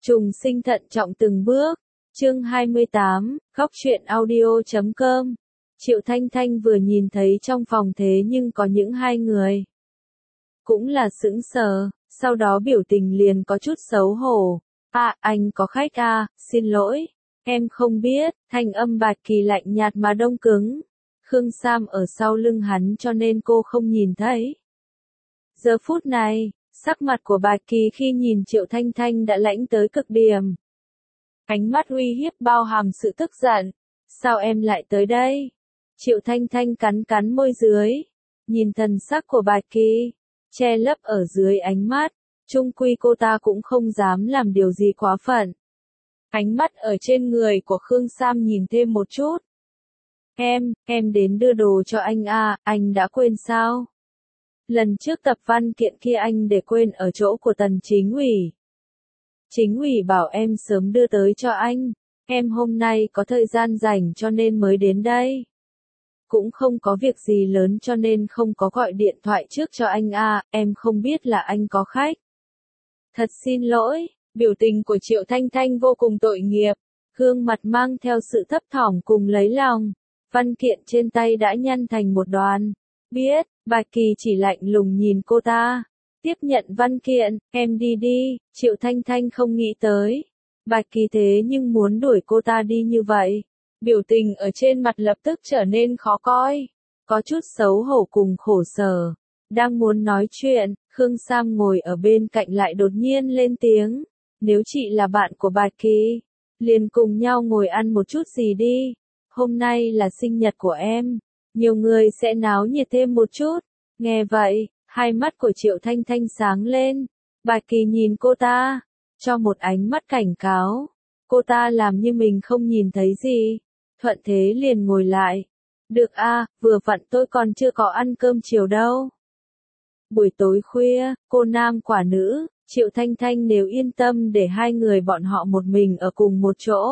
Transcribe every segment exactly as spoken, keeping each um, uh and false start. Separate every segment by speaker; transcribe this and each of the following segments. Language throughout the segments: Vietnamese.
Speaker 1: Trùng sinh thận trọng từng bước. Chương hai mươi tám, khóc chuyện audio chấm com. Triệu Thanh Thanh vừa nhìn thấy trong phòng thế nhưng có những hai người. Cũng là sững sờ, sau đó biểu tình liền có chút xấu hổ. À, anh có khách à, xin lỗi. Em không biết, thanh âm Bạch Kỳ lạnh nhạt mà đông cứng. Khương Sam ở sau lưng hắn cho nên cô không nhìn thấy. Giờ phút này, sắc mặt của Bạch Kỳ khi nhìn Triệu Thanh Thanh đã lãnh tới cực điểm. Ánh mắt uy hiếp bao hàm sự tức giận. Sao em lại tới đây? Triệu Thanh Thanh cắn cắn môi dưới. Nhìn thần sắc của Bạch Kỳ, che lấp ở dưới ánh mắt. Chung quy cô ta cũng không dám làm điều gì quá phận. Ánh mắt ở trên người của Khương Sam nhìn thêm một chút. Em, em đến đưa đồ cho anh à, anh đã quên sao? Lần trước tập văn kiện kia anh để quên ở chỗ của Tần Chính ủy. Chính ủy bảo em sớm đưa tới cho anh. Em hôm nay có thời gian rảnh cho nên mới đến đây. Cũng không có việc gì lớn cho nên không có gọi điện thoại trước cho anh à, em không biết là anh có khách. Thật xin lỗi, biểu tình của Triệu Thanh Thanh vô cùng tội nghiệp. Gương mặt mang theo sự thấp thỏm cùng lấy lòng. Văn kiện trên tay đã nhăn thành một đoàn. Biết, Bạch Kỳ chỉ lạnh lùng nhìn cô ta. Tiếp nhận văn kiện, em đi đi, Triệu Thanh Thanh không nghĩ tới. Bạch Kỳ thế nhưng muốn đuổi cô ta đi như vậy. Biểu tình ở trên mặt lập tức trở nên khó coi. Có chút xấu hổ cùng khổ sở. Đang muốn nói chuyện, Khương Sam ngồi ở bên cạnh lại đột nhiên lên tiếng. Nếu chị là bạn của Bạch Kỳ, liền cùng nhau ngồi ăn một chút gì đi. Hôm nay là sinh nhật của em. Nhiều người sẽ náo nhiệt thêm một chút. Nghe vậy, hai mắt của Triệu Thanh Thanh sáng lên. Bạch Kỳ nhìn cô ta, cho một ánh mắt cảnh cáo. Cô ta làm như mình không nhìn thấy gì. Thuận thế liền ngồi lại. Được a, vừa vặn tôi còn chưa có ăn cơm chiều đâu. Buổi tối khuya, cô nam quả nữ, Triệu Thanh Thanh đều yên tâm để hai người bọn họ một mình ở cùng một chỗ.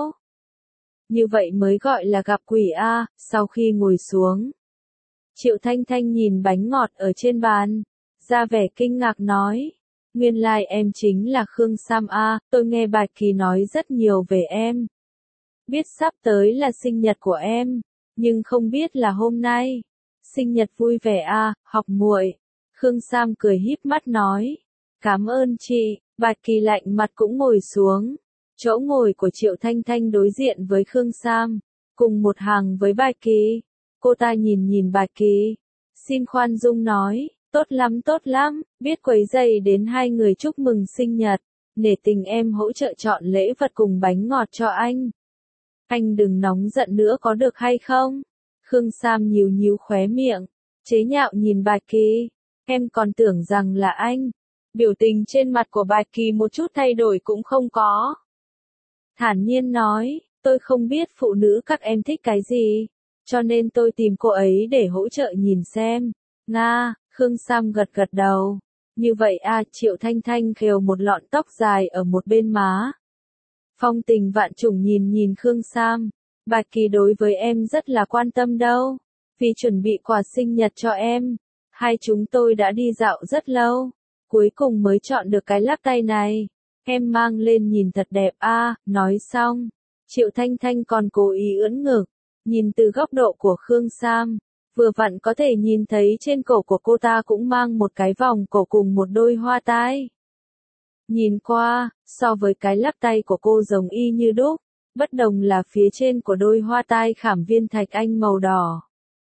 Speaker 1: Như vậy mới gọi là gặp quỷ a. Sau khi ngồi xuống, Triệu Thanh Thanh nhìn bánh ngọt ở trên bàn, ra vẻ kinh ngạc nói. Nguyên lai like em chính là Khương Sam a, tôi nghe Bạch Kỳ nói rất nhiều về em. Biết sắp tới là sinh nhật của em, nhưng không biết là hôm nay. Sinh nhật vui vẻ a, học muội. Khương Sam cười híp mắt nói. Cảm ơn chị. Bạch Kỳ lạnh mặt cũng ngồi xuống. Chỗ ngồi của Triệu Thanh Thanh đối diện với Khương Sam, cùng một hàng với Bạch Kỳ. Cô ta nhìn nhìn Bạch Kỳ. Xin khoan dung nói, tốt lắm tốt lắm, biết quấy rầy đến hai người chúc mừng sinh nhật. Nể tình em hỗ trợ chọn lễ vật cùng bánh ngọt cho anh. Anh đừng nóng giận nữa có được hay không? Khương Sam nhíu nhíu khóe miệng, chế nhạo nhìn Bạch Kỳ. Em còn tưởng rằng là anh. Biểu tình trên mặt của Bạch Kỳ một chút thay đổi cũng không có. Thản nhiên nói, tôi không biết phụ nữ các em thích cái gì, cho nên tôi tìm cô ấy để hỗ trợ nhìn xem. Nga, Khương Sam gật gật đầu. Như vậy à, Triệu Thanh Thanh khều một lọn tóc dài ở một bên má. Phong tình vạn trùng nhìn nhìn Khương Sam. Bạch Kỳ đối với em rất là quan tâm đâu. Vì chuẩn bị quà sinh nhật cho em, hai chúng tôi đã đi dạo rất lâu. Cuối cùng mới chọn được cái lắc tay này. Em mang lên nhìn thật đẹp a. À, nói xong, Triệu Thanh Thanh còn cố ý ưỡn ngực. Nhìn từ góc độ của Khương Sam, vừa vặn có thể nhìn thấy trên cổ của cô ta cũng mang một cái vòng cổ cùng một đôi hoa tai. Nhìn qua, so với cái lắc tay của cô giống y như đúc, bất đồng là phía trên của đôi hoa tai khảm viên thạch anh màu đỏ.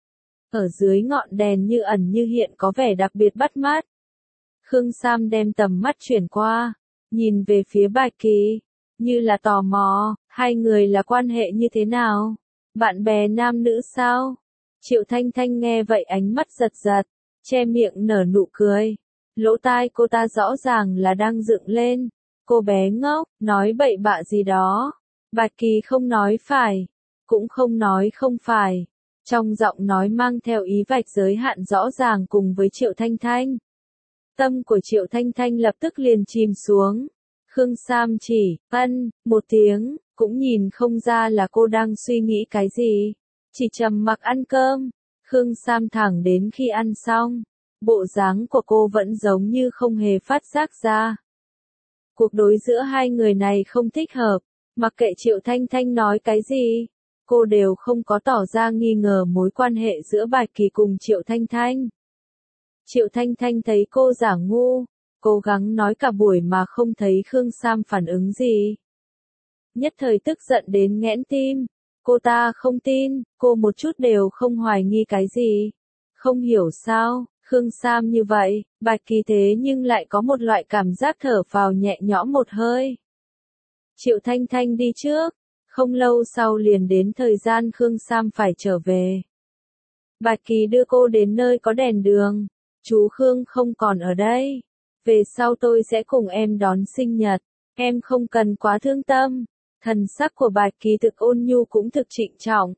Speaker 1: Ở dưới ngọn đèn như ẩn như hiện có vẻ đặc biệt bắt mắt. Khương Sam đem tầm mắt chuyển qua, nhìn về phía Bạch Kỳ, như là tò mò, hai người là quan hệ như thế nào? Bạn bè nam nữ sao? Triệu Thanh Thanh nghe vậy ánh mắt giật giật, che miệng nở nụ cười. Lỗ tai cô ta rõ ràng là đang dựng lên. Cô bé ngốc, nói bậy bạ gì đó. Bạch Kỳ không nói phải, cũng không nói không phải. Trong giọng nói mang theo ý vạch giới hạn rõ ràng cùng với Triệu Thanh Thanh. Tâm của Triệu Thanh Thanh lập tức liền chìm xuống. Khương Sam chỉ, ân, một tiếng, cũng nhìn không ra là cô đang suy nghĩ cái gì. Chỉ trầm mặc ăn cơm. Khương Sam thẳng đến khi ăn xong, bộ dáng của cô vẫn giống như không hề phát giác ra. Cuộc đối giữa hai người này không thích hợp, mặc kệ Triệu Thanh Thanh nói cái gì, cô đều không có tỏ ra nghi ngờ mối quan hệ giữa Bạch Kỳ cùng Triệu Thanh Thanh. Triệu Thanh Thanh thấy cô giả ngu, cố gắng nói cả buổi mà không thấy Khương Sam phản ứng gì. Nhất thời tức giận đến nghẽn tim, cô ta không tin, cô một chút đều không hoài nghi cái gì. Không hiểu sao, Khương Sam như vậy, Bạch Kỳ thế nhưng lại có một loại cảm giác thở phào nhẹ nhõm một hơi. Triệu Thanh Thanh đi trước, không lâu sau liền đến thời gian Khương Sam phải trở về. Bạch Kỳ đưa cô đến nơi có đèn đường, chú Khương không còn ở đây. Về sau tôi sẽ cùng em đón sinh nhật, em không cần quá thương tâm. Thần sắc của Bạch Kỳ thực ôn nhu cũng thực trịnh trọng.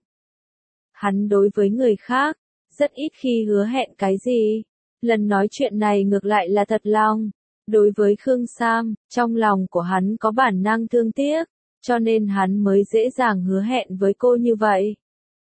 Speaker 1: Hắn đối với người khác, rất ít khi hứa hẹn cái gì. Lần nói chuyện này ngược lại là thật lòng. Đối với Khương Sam, trong lòng của hắn có bản năng thương tiếc, cho nên hắn mới dễ dàng hứa hẹn với cô như vậy.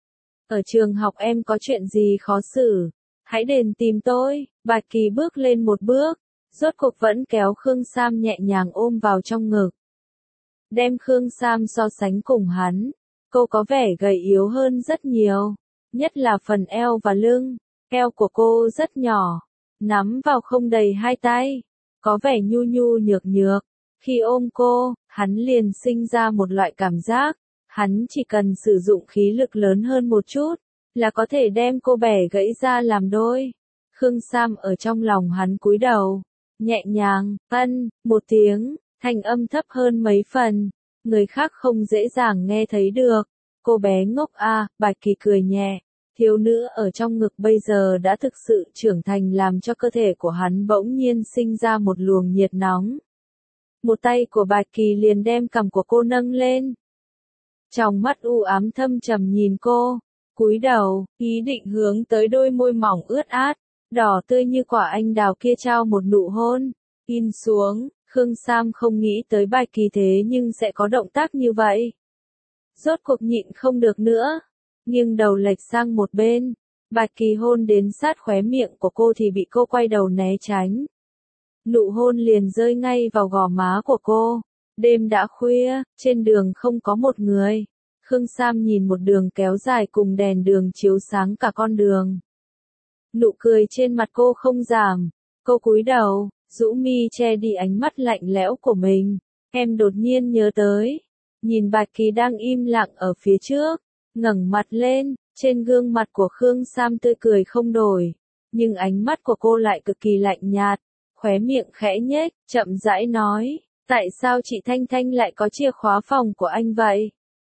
Speaker 1: Ở trường học em có chuyện gì khó xử, hãy đến tìm tôi. Bạch Kỳ bước lên một bước, rốt cuộc vẫn kéo Khương Sam nhẹ nhàng ôm vào trong ngực. Đem Khương Sam so sánh cùng hắn, cô có vẻ gầy yếu hơn rất nhiều, nhất là phần eo và lưng. Eo của cô rất nhỏ, nắm vào không đầy hai tay, có vẻ nhu nhu nhược nhược. Khi ôm cô, hắn liền sinh ra một loại cảm giác, hắn chỉ cần sử dụng khí lực lớn hơn một chút, là có thể đem cô bẻ gãy ra làm đôi. Khương Sam ở trong lòng hắn cúi đầu, nhẹ nhàng, ân, một tiếng, thanh âm thấp hơn mấy phần, người khác không dễ dàng nghe thấy được. Cô bé ngốc a, Bạch Kỳ cười nhẹ, thiếu nữ ở trong ngực bây giờ đã thực sự trưởng thành làm cho cơ thể của hắn bỗng nhiên sinh ra một luồng nhiệt nóng. Một tay của Bạch Kỳ liền đem cằm của cô nâng lên. Trong mắt u ám thâm trầm nhìn cô, cúi đầu, ý định hướng tới đôi môi mỏng ướt át, đỏ tươi như quả anh đào kia trao một nụ hôn, in xuống. Khương Sam không nghĩ tới Bạch Kỳ thế nhưng sẽ có động tác như vậy. Rốt cuộc nhịn không được nữa, nghiêng đầu lệch sang một bên, Bạch Kỳ hôn đến sát khóe miệng của cô thì bị cô quay đầu né tránh. Nụ hôn liền rơi ngay vào gò má của cô. Đêm đã khuya, trên đường không có một người. Khương Sam nhìn một đường kéo dài cùng đèn đường chiếu sáng cả con đường. Nụ cười trên mặt cô không giảm, cô cúi đầu, rũ mi che đi ánh mắt lạnh lẽo của mình. Em đột nhiên nhớ tới, nhìn Bạch Kỳ đang im lặng ở phía trước, ngẩng mặt lên, trên gương mặt của Khương Sam tươi cười không đổi, nhưng ánh mắt của cô lại cực kỳ lạnh nhạt, khóe miệng khẽ nhếch, chậm rãi nói, tại sao chị Thanh Thanh lại có chìa khóa phòng của anh vậy?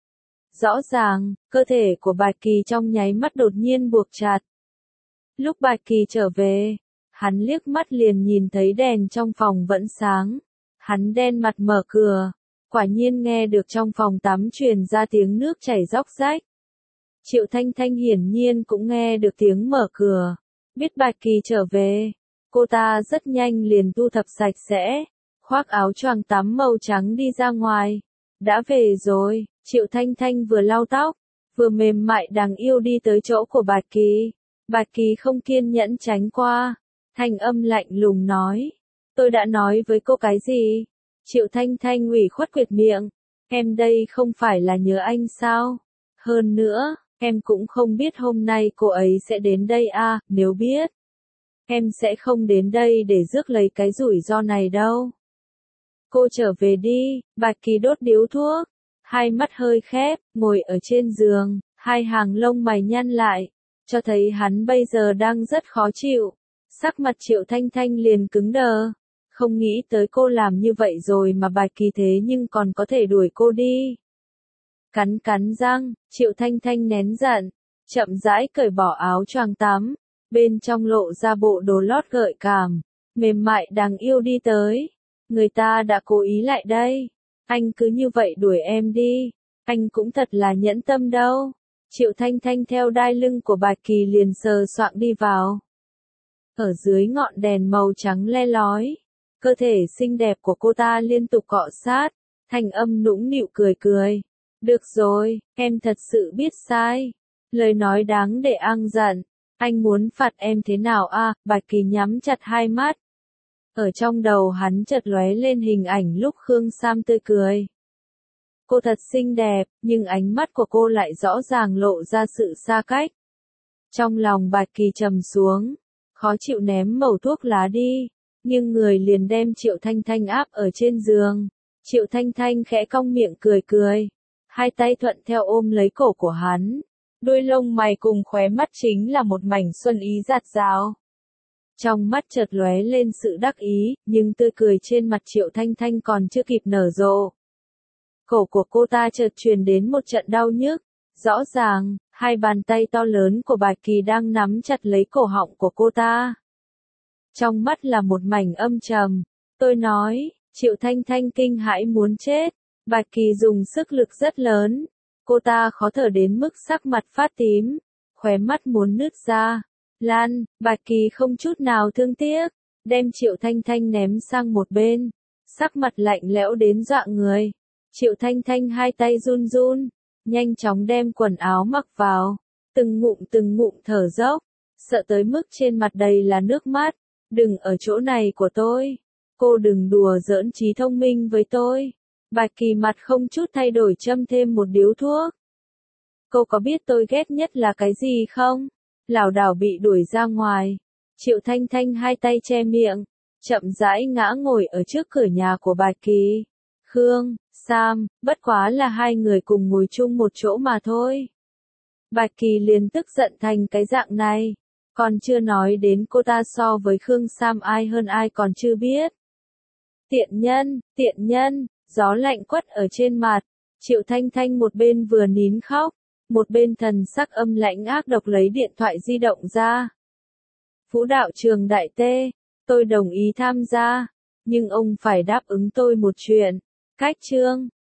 Speaker 1: Rõ ràng, cơ thể của Bạch Kỳ trong nháy mắt đột nhiên buộc chặt. Lúc Bạch Kỳ trở về, hắn liếc mắt liền nhìn thấy đèn trong phòng vẫn sáng. Hắn đen mặt mở cửa, quả nhiên nghe được trong phòng tắm truyền ra tiếng nước chảy róc rách. Triệu Thanh Thanh hiển nhiên cũng nghe được tiếng mở cửa, biết Bạch Kỳ trở về, cô ta rất nhanh liền thu thập sạch sẽ, khoác áo choàng tắm màu trắng đi ra ngoài. Đã về rồi, Triệu Thanh Thanh vừa lau tóc, vừa mềm mại đáng yêu đi tới chỗ của Bạch Kỳ. Bạch Kỳ không kiên nhẫn tránh qua, thanh âm lạnh lùng nói, tôi đã nói với cô cái gì? Triệu Thanh Thanh ủy khuất quyệt miệng, em đây không phải là nhớ anh sao? Hơn nữa, em cũng không biết hôm nay cô ấy sẽ đến đây à, nếu biết, em sẽ không đến đây để rước lấy cái rủi ro này đâu. Cô trở về đi. Bạch Kỳ đốt điếu thuốc, hai mắt hơi khép, ngồi ở trên giường, hai hàng lông mày nhăn lại, cho thấy hắn bây giờ đang rất khó chịu. Sắc mặt Triệu Thanh Thanh liền cứng đờ, không nghĩ tới cô làm như vậy rồi mà Bạch Kỳ thế nhưng còn có thể đuổi cô đi. Cắn cắn răng, Triệu Thanh Thanh nén giận, chậm rãi cởi bỏ áo choàng tắm, bên trong lộ ra bộ đồ lót gợi cảm, mềm mại đáng yêu đi tới. Người ta đã cố ý lại đây, anh cứ như vậy đuổi em đi, anh cũng thật là nhẫn tâm đâu. Triệu Thanh Thanh theo đai lưng của Bạch Kỳ liền sờ soạng đi vào. Ở dưới ngọn đèn màu trắng le lói, cơ thể xinh đẹp của cô ta liên tục cọ sát, thanh âm nũng nịu cười cười. Được rồi, em thật sự biết sai. Lời nói đáng để ăn giận. Anh muốn phạt em thế nào à? Bạch Kỳ nhắm chặt hai mắt. Ở trong đầu hắn chợt lóe lên hình ảnh lúc Khương Sam tươi cười. Cô thật xinh đẹp, nhưng ánh mắt của cô lại rõ ràng lộ ra sự xa cách. Trong lòng Bạch Kỳ trầm xuống, khó chịu ném mẩu thuốc lá đi, nhưng người liền đem Triệu Thanh Thanh áp ở trên giường. Triệu Thanh Thanh khẽ cong miệng cười cười, hai tay thuận theo ôm lấy cổ của hắn. Đôi lông mày cùng khóe mắt chính là một mảnh xuân ý rạt rào. Trong mắt chợt lóe lên sự đắc ý, nhưng tươi cười trên mặt Triệu Thanh Thanh còn chưa kịp nở rộ. Cổ của cô ta chợt truyền đến một trận đau nhức. Rõ ràng, hai bàn tay to lớn của Bạch Kỳ đang nắm chặt lấy cổ họng của cô ta. Trong mắt là một mảnh âm trầm. Tôi nói, Triệu Thanh Thanh kinh hãi muốn chết. Bạch Kỳ dùng sức lực rất lớn. Cô ta khó thở đến mức sắc mặt phát tím, khóe mắt muốn nứt ra. Lan, Bạch Kỳ không chút nào thương tiếc, đem Triệu Thanh Thanh ném sang một bên. Sắc mặt lạnh lẽo đến dọa người. Triệu Thanh Thanh hai tay run run, nhanh chóng đem quần áo mặc vào, từng ngụm từng ngụm thở dốc, sợ tới mức trên mặt đầy là nước mắt. Đừng ở chỗ này của tôi, cô đừng đùa giỡn trí thông minh với tôi. Bạch Kỳ mặt không chút thay đổi châm thêm một điếu thuốc. Cô có biết tôi ghét nhất là cái gì không? Lảo đảo bị đuổi ra ngoài. Triệu Thanh Thanh hai tay che miệng, chậm rãi ngã ngồi ở trước cửa nhà của Bạch Kỳ. Khương, Sam, bất quá là hai người cùng ngồi chung một chỗ mà thôi. Bạch Kỳ liền tức giận thành cái dạng này. Còn chưa nói đến cô ta so với Khương Sam ai hơn ai còn chưa biết. Tiện nhân, tiện nhân, gió lạnh quất ở trên mặt. Triệu Thanh Thanh một bên vừa nín khóc, một bên thần sắc âm lãnh ác độc lấy điện thoại di động ra. Vũ đạo trường Đại Tê, tôi đồng ý tham gia, nhưng ông phải đáp ứng tôi một chuyện. Cách chương